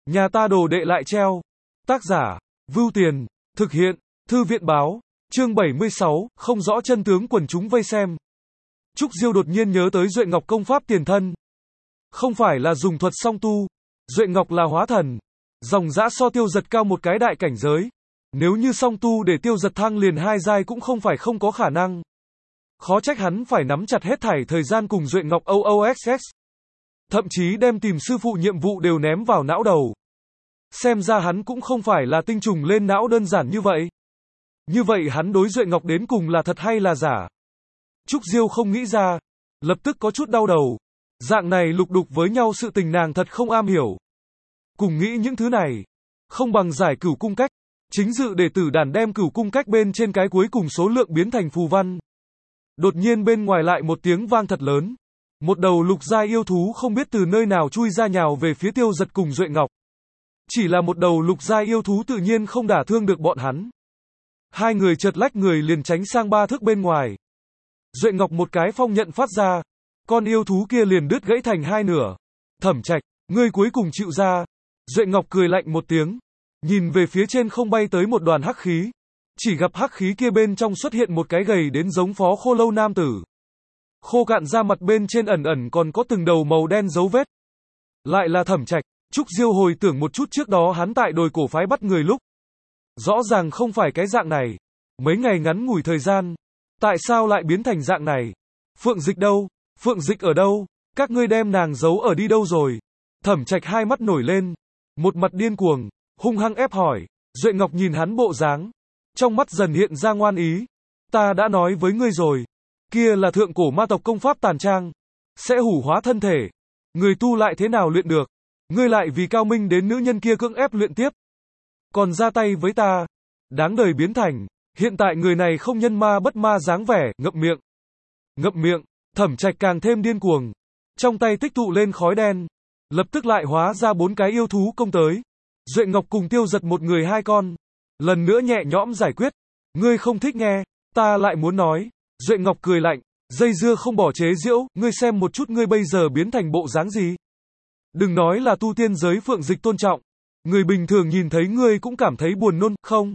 Nhà ta đồ đệ lại treo. Tác giả, Vưu Tiền, thực hiện, Thư viện báo, chương 76, không rõ chân tướng quần chúng vây xem. Trúc Diêu đột nhiên nhớ tới Duệ Ngọc công pháp tiền thân. Không phải là dùng thuật song tu, Duệ Ngọc là hóa thần, dòng dã so Tiêu Giật cao một cái đại cảnh giới. Nếu như song tu để Tiêu Giật thăng liền 2 giai cũng không phải không có khả năng. Khó trách hắn phải nắm chặt hết thảy thời gian cùng Duệ Ngọc OOXX. Thậm chí đem tìm sư phụ nhiệm vụ đều ném vào não đầu. Xem ra hắn cũng không phải là tinh trùng lên não đơn giản như vậy. Như vậy hắn đối Duệ Ngọc đến cùng là thật hay là giả? Trúc Diêu không nghĩ ra, lập tức có chút đau đầu. Dạng này lục đục với nhau sự tình nàng thật không am hiểu. Cùng nghĩ những thứ này, không bằng giải cửu cung cách. Chính dự để tử đàn đem cửu cung cách bên trên cái cuối cùng số lượng biến thành phù văn. Đột nhiên bên ngoài lại một tiếng vang thật lớn. Một đầu lục giai yêu thú không biết từ nơi nào chui ra nhào về phía Tiêu Giật cùng Duệ Ngọc. Chỉ là một đầu lục giai yêu thú tự nhiên không đả thương được bọn hắn. Hai người chợt lách người liền tránh sang 3 thước bên ngoài. Duệ Ngọc một cái phong nhận phát ra, con yêu thú kia liền đứt gãy thành 2 nửa. Thẩm Trạch, ngươi cuối cùng chịu ra. Duệ Ngọc cười lạnh một tiếng, nhìn về phía trên không bay tới một đoàn hắc khí. Chỉ gặp hắc khí kia bên trong xuất hiện một cái gầy đến giống Phó Khô Lâu nam tử. Khô cạn da mặt bên trên ẩn ẩn còn có từng đầu màu đen dấu vết. Lại là Thẩm Trạch. Trúc Diêu hồi tưởng một chút trước đó hắn tại đồi cổ phái bắt người lúc. Rõ ràng không phải cái dạng này. Mấy ngày ngắn ngủi thời gian. Tại sao lại biến thành dạng này? Phượng Dịch đâu? Phượng Dịch ở đâu? Các ngươi đem nàng giấu ở đi đâu rồi? Thẩm Trạch hai mắt nổi lên. Một mặt điên cuồng, hung hăng ép hỏi. Duệ Ngọc nhìn hắn bộ dáng. Trong mắt dần hiện ra ngoan ý. Ta đã nói với ngươi rồi. Kia là thượng cổ ma tộc công pháp tàn trang. Sẽ hủ hóa thân thể. Người tu lại thế nào luyện được? Ngươi lại vì cao minh đến nữ nhân kia cưỡng ép luyện tiếp. Còn ra tay với ta. Đáng đời biến thành. Hiện tại người này không nhân ma bất ma dáng vẻ, ngậm miệng. Ngậm miệng, Thẩm Trạch càng thêm điên cuồng. Trong tay tích tụ lên khói đen. Lập tức lại hóa ra 4 cái yêu thú công tới. Duệ Ngọc cùng Tiêu Giật một người 2 con. Lần nữa nhẹ nhõm giải quyết. Ngươi không thích nghe, ta lại muốn nói. Duệ Ngọc cười lạnh, dây dưa không bỏ chế giễu, ngươi xem một chút ngươi bây giờ biến thành bộ dáng gì. Đừng nói là tu tiên giới Phượng Dịch tôn trọng. Người bình thường nhìn thấy ngươi cũng cảm thấy buồn nôn, không?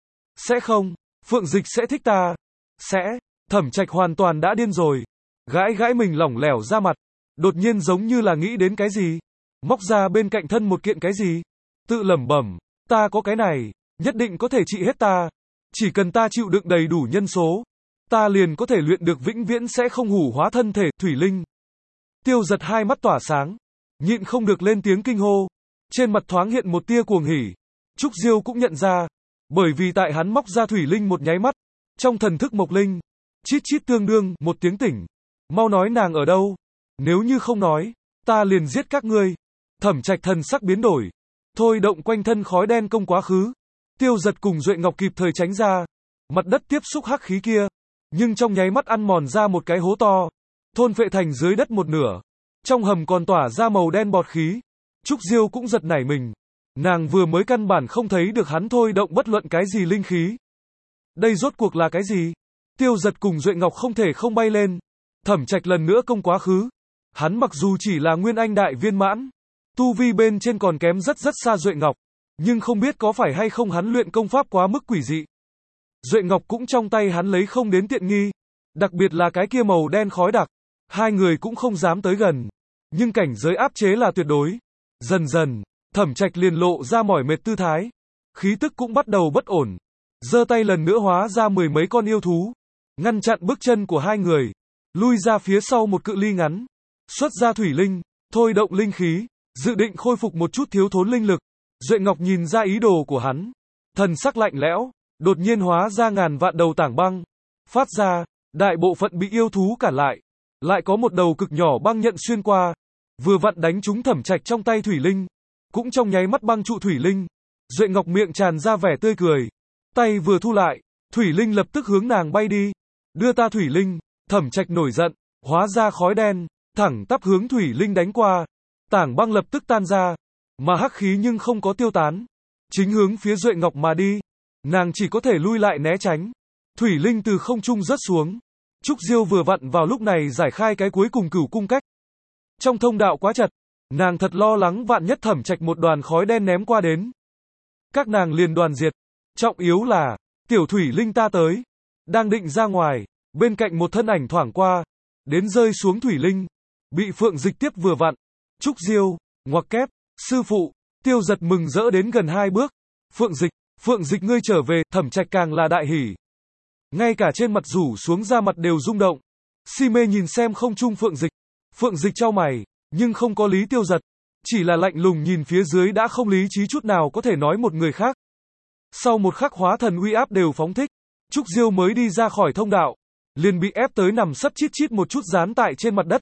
Sẽ không, Phượng Dịch sẽ thích ta. Sẽ, Thẩm Trạch hoàn toàn đã điên rồi. Gãi gãi mình lỏng lẻo ra mặt. Đột nhiên giống như là nghĩ đến cái gì. Móc ra bên cạnh thân một kiện cái gì. Tự lẩm bẩm, ta có cái này, nhất định có thể trị hết ta. Chỉ cần ta chịu đựng đầy đủ nhân số. Ta liền có thể luyện được vĩnh viễn sẽ không hủ hóa thân thể, Thủy Linh. Tiêu Giật hai mắt tỏa sáng. Nhịn không được lên tiếng kinh hô. Trên mặt thoáng hiện một tia cuồng hỉ. Trúc Diêu cũng nhận ra. Bởi vì tại hắn móc ra Thủy Linh một nháy mắt. Trong thần thức Mộc Linh. Chít chít tương đương, một tiếng tỉnh. Mau nói nàng ở đâu. Nếu như không nói, ta liền giết các ngươi. Thẩm Trạch thần sắc biến đổi. Thôi động quanh thân khói đen công quá khứ. Tiêu Giật cùng Duệ Ngọc kịp thời tránh ra. Mặt đất tiếp xúc hắc khí kia. Nhưng trong nháy mắt ăn mòn ra một cái hố to. Thôn phệ thành dưới đất một nửa. Trong hầm còn tỏa ra màu đen bọt khí. Trúc Diêu cũng giật nảy mình. Nàng vừa mới căn bản không thấy được hắn thôi động bất luận cái gì linh khí. Đây rốt cuộc là cái gì? Tiêu Giật cùng Duệ Ngọc không thể không bay lên. Thẩm Trạch lần nữa công quá khứ. Hắn mặc dù chỉ là nguyên anh đại viên mãn. Tu vi bên trên còn kém rất xa Duệ Ngọc. Nhưng không biết có phải hay không hắn luyện công pháp quá mức quỷ dị. Duệ Ngọc cũng trong tay hắn lấy không đến tiện nghi. Đặc biệt là cái kia màu đen khói đặc. Hai người cũng không dám tới gần. Nhưng cảnh giới áp chế là tuyệt đối. Dần dần, Thẩm Trạch liền lộ ra mỏi mệt tư thái. Khí tức cũng bắt đầu bất ổn. Giơ tay lần nữa hóa ra 10 mấy con yêu thú. Ngăn chặn bước chân của hai người. Lui ra phía sau một cự ly ngắn. Xuất ra Thủy Linh. Thôi động linh khí. Dự định khôi phục một chút thiếu thốn linh lực. Duệ Ngọc nhìn ra ý đồ của hắn. Thần sắc lạnh lẽo. Đột nhiên hóa ra ngàn vạn đầu tảng băng. Phát ra. Đại bộ phận bị yêu thú cản lại. Lại có một đầu cực nhỏ băng nhận xuyên qua. Vừa vặn đánh trúng Thẩm Trạch trong tay Thủy Linh. Cũng trong nháy mắt băng trụ Thủy Linh. Duệ Ngọc miệng tràn ra vẻ tươi cười. Tay vừa thu lại. Thủy Linh lập tức hướng nàng bay đi. Đưa ta Thủy Linh. Thẩm Trạch nổi giận. Hóa ra khói đen. Thẳng tắp hướng Thủy Linh đánh qua. Tảng băng lập tức tan ra. Mà hắc khí nhưng không có tiêu tán. Chính hướng phía Duệ Ngọc mà đi. Nàng chỉ có thể lui lại né tránh. Thủy Linh từ không trung rớt xuống. Trúc Diêu vừa vặn vào lúc này giải khai cái cuối cùng cửu cung cách. Trong thông đạo quá chật, Nàng thật lo lắng vạn nhất Thẩm Trạch một đoàn khói đen ném qua đến. Các nàng liền đoàn diệt. Trọng yếu là, Tiểu Thủy Linh ta tới. Đang định ra ngoài, bên cạnh một thân ảnh thoảng qua, đến rơi xuống Thủy Linh. Bị Phượng Dịch tiếp vừa vặn. Trúc Diêu, ngoặc kép, sư phụ, Tiêu Giật mừng rỡ đến gần 2 bước. Phượng Dịch ngươi trở về, Thẩm Trạch càng là đại hỉ. Ngay cả trên mặt rủ xuống da mặt đều rung động. Si mê nhìn xem không trung Phượng Dịch chau mày, nhưng không có lý Tiêu Giật. Chỉ là lạnh lùng nhìn phía dưới đã không lý trí chút nào có thể nói một người khác. Sau một khắc hóa thần uy áp đều phóng thích, Trúc Diêu mới đi ra khỏi thông đạo, liền bị ép tới nằm sấp chít chít một chút dán tại trên mặt đất.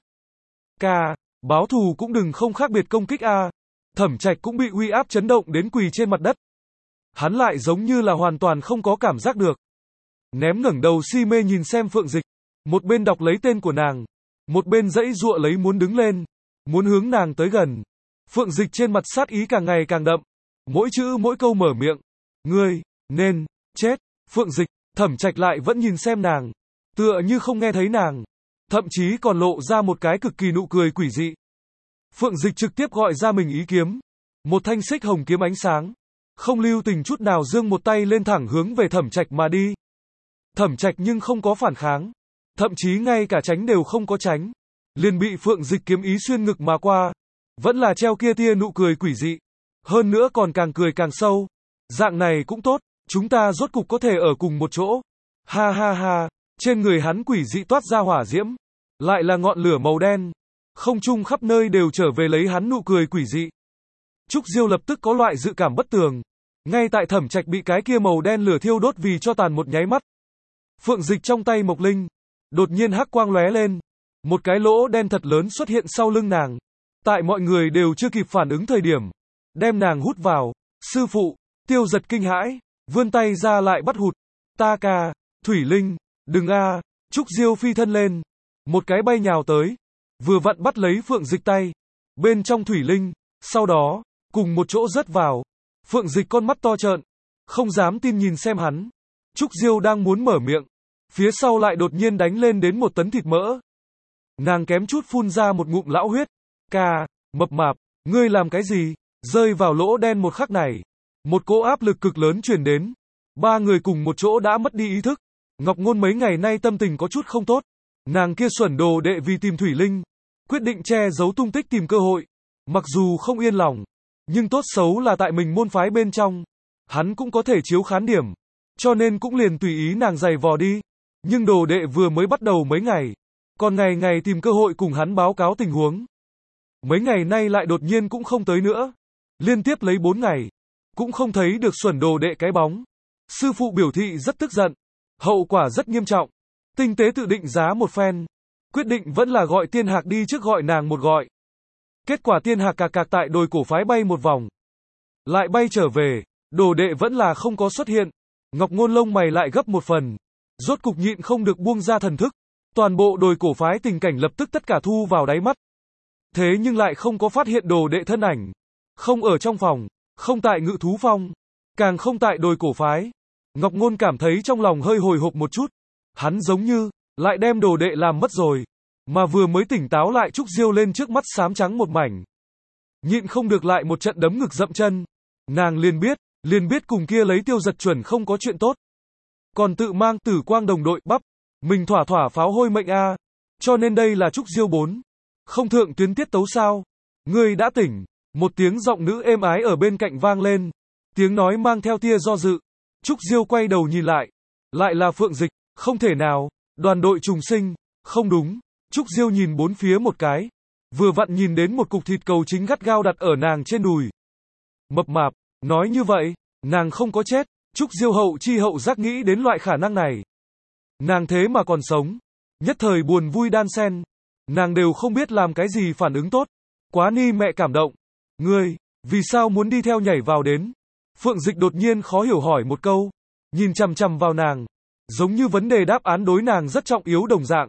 Ca, báo thù cũng đừng không khác biệt công kích a. Thẩm Trạch cũng bị uy áp chấn động đến quỳ trên mặt đất. Hắn lại giống như là hoàn toàn không có cảm giác được. Ném ngẩng đầu si mê nhìn xem Phượng Dịch, một bên đọc lấy tên của nàng, một bên dãy giụa lấy muốn đứng lên, muốn hướng nàng tới gần. Phượng Dịch trên mặt sát ý càng ngày càng đậm, mỗi chữ mỗi câu mở miệng, ngươi nên chết. Phượng Dịch, Thẩm Trạch lại vẫn nhìn xem nàng, tựa như không nghe thấy nàng, thậm chí còn lộ ra một cái cực kỳ nụ cười quỷ dị. Phượng Dịch trực tiếp gọi ra mình ý kiếm, một thanh xích hồng kiếm ánh sáng, không lưu tình chút nào giương một tay lên thẳng hướng về Thẩm Trạch mà đi. Thẩm Trạch nhưng không có phản kháng, thậm chí ngay cả tránh đều không có tránh, liền bị Phượng Dịch kiếm ý xuyên ngực mà qua, vẫn là treo kia tia nụ cười quỷ dị, hơn nữa còn càng cười càng sâu. Dạng này cũng tốt, chúng ta rốt cục có thể ở cùng một chỗ. Ha ha ha, trên người hắn quỷ dị toát ra hỏa diễm, lại là ngọn lửa màu đen, không trung khắp nơi đều trở về lấy hắn nụ cười quỷ dị. Trúc Diêu lập tức có loại dự cảm bất tường, ngay tại Thẩm Trạch bị cái kia màu đen lửa thiêu đốt vì cho tàn một nháy mắt. Phượng Dịch trong tay Mộc Linh, đột nhiên hắc quang lóe lên, một cái lỗ đen thật lớn xuất hiện sau lưng nàng, tại mọi người đều chưa kịp phản ứng thời điểm, đem nàng hút vào. Sư phụ, Tiêu Giật kinh hãi, vươn tay ra lại bắt hụt. Ta ca, Thủy Linh, đừng a. Trúc Diêu phi thân lên, một cái bay nhào tới, vừa vặn bắt lấy Phượng Dịch tay, bên trong Thủy Linh, sau đó, cùng một chỗ rớt vào. Phượng Dịch con mắt to trợn, không dám tin nhìn xem hắn. Trúc Diêu đang muốn mở miệng, phía sau lại đột nhiên đánh lên đến 1 tấn thịt mỡ. Nàng kém chút phun ra một ngụm lão huyết. Ca, mập mạp, ngươi làm cái gì? Rơi vào lỗ đen một khắc này, một cỗ áp lực cực lớn truyền đến. 3 người cùng một chỗ đã mất đi ý thức. Ngọc Ngôn mấy ngày nay tâm tình có chút không tốt. Nàng kia xuẩn đồ đệ vì tìm Thủy Linh, quyết định che giấu tung tích tìm cơ hội. Mặc dù không yên lòng, nhưng tốt xấu là tại mình môn phái bên trong, hắn cũng có thể chiếu khán điểm, cho nên cũng liền tùy ý nàng giày vò đi. Nhưng đồ đệ vừa mới bắt đầu mấy ngày, còn ngày ngày tìm cơ hội cùng hắn báo cáo tình huống. Mấy ngày nay lại đột nhiên cũng không tới nữa. Liên tiếp lấy 4 ngày, cũng không thấy được xuẩn đồ đệ cái bóng. Sư phụ biểu thị rất tức giận, hậu quả rất nghiêm trọng. Tinh tế tự định giá một phen, quyết định vẫn là gọi Tiên Hạc đi trước gọi nàng một gọi. Kết quả Tiên Hạc cạc tại đồi cổ phái bay một vòng, lại bay trở về, đồ đệ vẫn là không có xuất hiện. Ngọc Ngôn lông mày lại gấp một phần, rốt cục nhịn không được buông ra thần thức. Toàn bộ đồi cổ phái tình cảnh lập tức tất cả thu vào đáy mắt. Thế nhưng lại không có phát hiện đồ đệ thân ảnh. Không ở trong phòng, không tại Ngự Thú Phong, càng không tại đồi cổ phái. Ngọc Ngôn cảm thấy trong lòng hơi hồi hộp một chút. Hắn giống như lại đem đồ đệ làm mất rồi, mà vừa mới tỉnh táo lại Trúc Diêu lên trước mắt xám trắng một mảnh. Nhịn không được lại một trận đấm ngực dậm chân. Nàng liền biết cùng kia lấy Tiêu Giật chuẩn không có chuyện tốt. Còn tự mang Tử Quang đồng đội bắp, mình thỏa thỏa pháo hôi mệnh a. Cho nên đây là Trúc Diêu 4. Không thượng tuyến tiết tấu sao? Ngươi đã tỉnh. Một tiếng giọng nữ êm ái ở bên cạnh vang lên. Tiếng nói mang theo tia do dự. Trúc Diêu quay đầu nhìn lại. Lại là Phượng Dịch. Không thể nào. Đoàn đội trùng sinh. Không đúng. Trúc Diêu nhìn bốn phía một cái. Vừa vặn nhìn đến một cục thịt cầu chính gắt gao đặt ở nàng trên đùi. Mập mạp. Nói như vậy, nàng không có chết. Trúc Diêu hậu chi hậu giác nghĩ đến loại khả năng này. Nàng thế mà còn sống. Nhất thời buồn vui đan xen. Nàng đều không biết làm cái gì phản ứng tốt. Quá ni mẹ cảm động. Ngươi, vì sao muốn đi theo nhảy vào đến? Phượng Dịch đột nhiên khó hiểu hỏi một câu. Nhìn chằm chằm vào nàng. Giống như vấn đề đáp án đối nàng rất trọng yếu đồng dạng.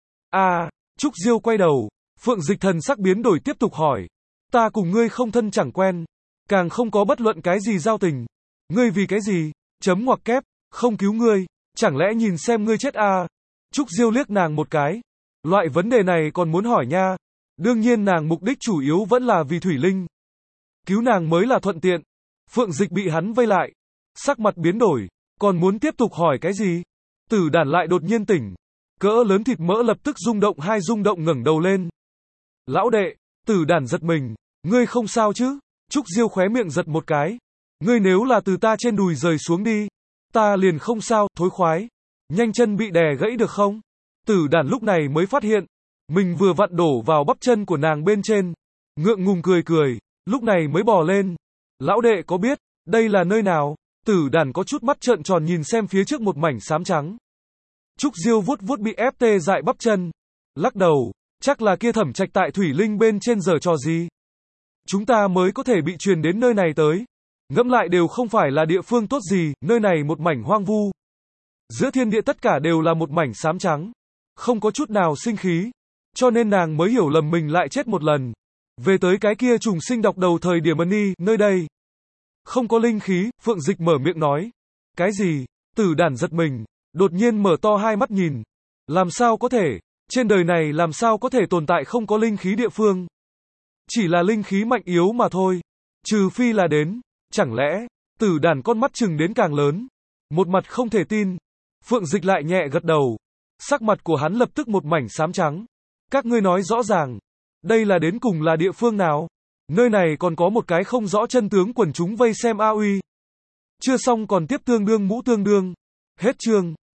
Trúc Diêu quay đầu. Phượng Dịch thần sắc biến đổi tiếp tục hỏi. Ta cùng ngươi không thân chẳng quen. Càng không có bất luận cái gì giao tình. Ngươi vì cái gì? Chấm ngoặc kép. Không cứu ngươi. Chẳng lẽ nhìn xem ngươi chết à? Trúc Diêu liếc nàng một cái. Loại vấn đề này còn muốn hỏi nha. Đương nhiên nàng mục đích chủ yếu vẫn là vì Thủy Linh. Cứu nàng mới là thuận tiện. Phượng Dịch bị hắn vây lại. Sắc mặt biến đổi. Còn muốn tiếp tục hỏi cái gì? Tử Đản lại đột nhiên tỉnh. Cỡ lớn thịt mỡ lập tức rung động, hai rung động ngẩng đầu lên. Lão đệ, Tử Đản giật mình. Ngươi không sao chứ? Trúc Diêu khóe miệng giật một cái. Ngươi nếu là từ ta trên đùi rời xuống đi. Ta liền không sao, thối khoái. Nhanh chân bị đè gãy được không? Tử Đản lúc này mới phát hiện. Mình vừa vặn đổ vào bắp chân của nàng bên trên. Ngượng ngùng cười cười. Lúc này mới bò lên. Lão đệ có biết, đây là nơi nào? Tử Đản có chút mắt trợn tròn nhìn xem phía trước một mảnh xám trắng. Trúc Diêu vuốt vuốt bị ép tê dại bắp chân. Lắc đầu, chắc là kia Thẩm Trạch tại Thủy Linh bên trên giở trò gì. Chúng ta mới có thể bị truyền đến nơi này tới. Ngẫm lại đều không phải là địa phương tốt gì, nơi này một mảnh hoang vu. Giữa thiên địa tất cả đều là một mảnh xám trắng. Không có chút nào sinh khí. Cho nên nàng mới hiểu lầm mình lại chết một lần. Về tới cái kia trùng sinh đọc đầu thời điểm Ân nơi đây. Không có linh khí, Phượng Dịch mở miệng nói. Cái gì? Tử Đản giật mình. Đột nhiên mở to hai mắt nhìn. Làm sao có thể? Trên đời này làm sao có thể tồn tại không có linh khí địa phương? Chỉ là linh khí mạnh yếu mà thôi. Trừ phi là đến. Chẳng lẽ, Tử Đản con mắt chừng đến càng lớn. Một mặt không thể tin. Phượng Dịch lại nhẹ gật đầu. Sắc mặt của hắn lập tức một mảnh xám trắng. Các ngươi nói rõ ràng. Đây là đến cùng là địa phương nào? Nơi này còn có một cái không rõ chân tướng quần chúng vây xem a uy. Chưa xong còn tiếp tương đương mũ tương đương. Hết chương.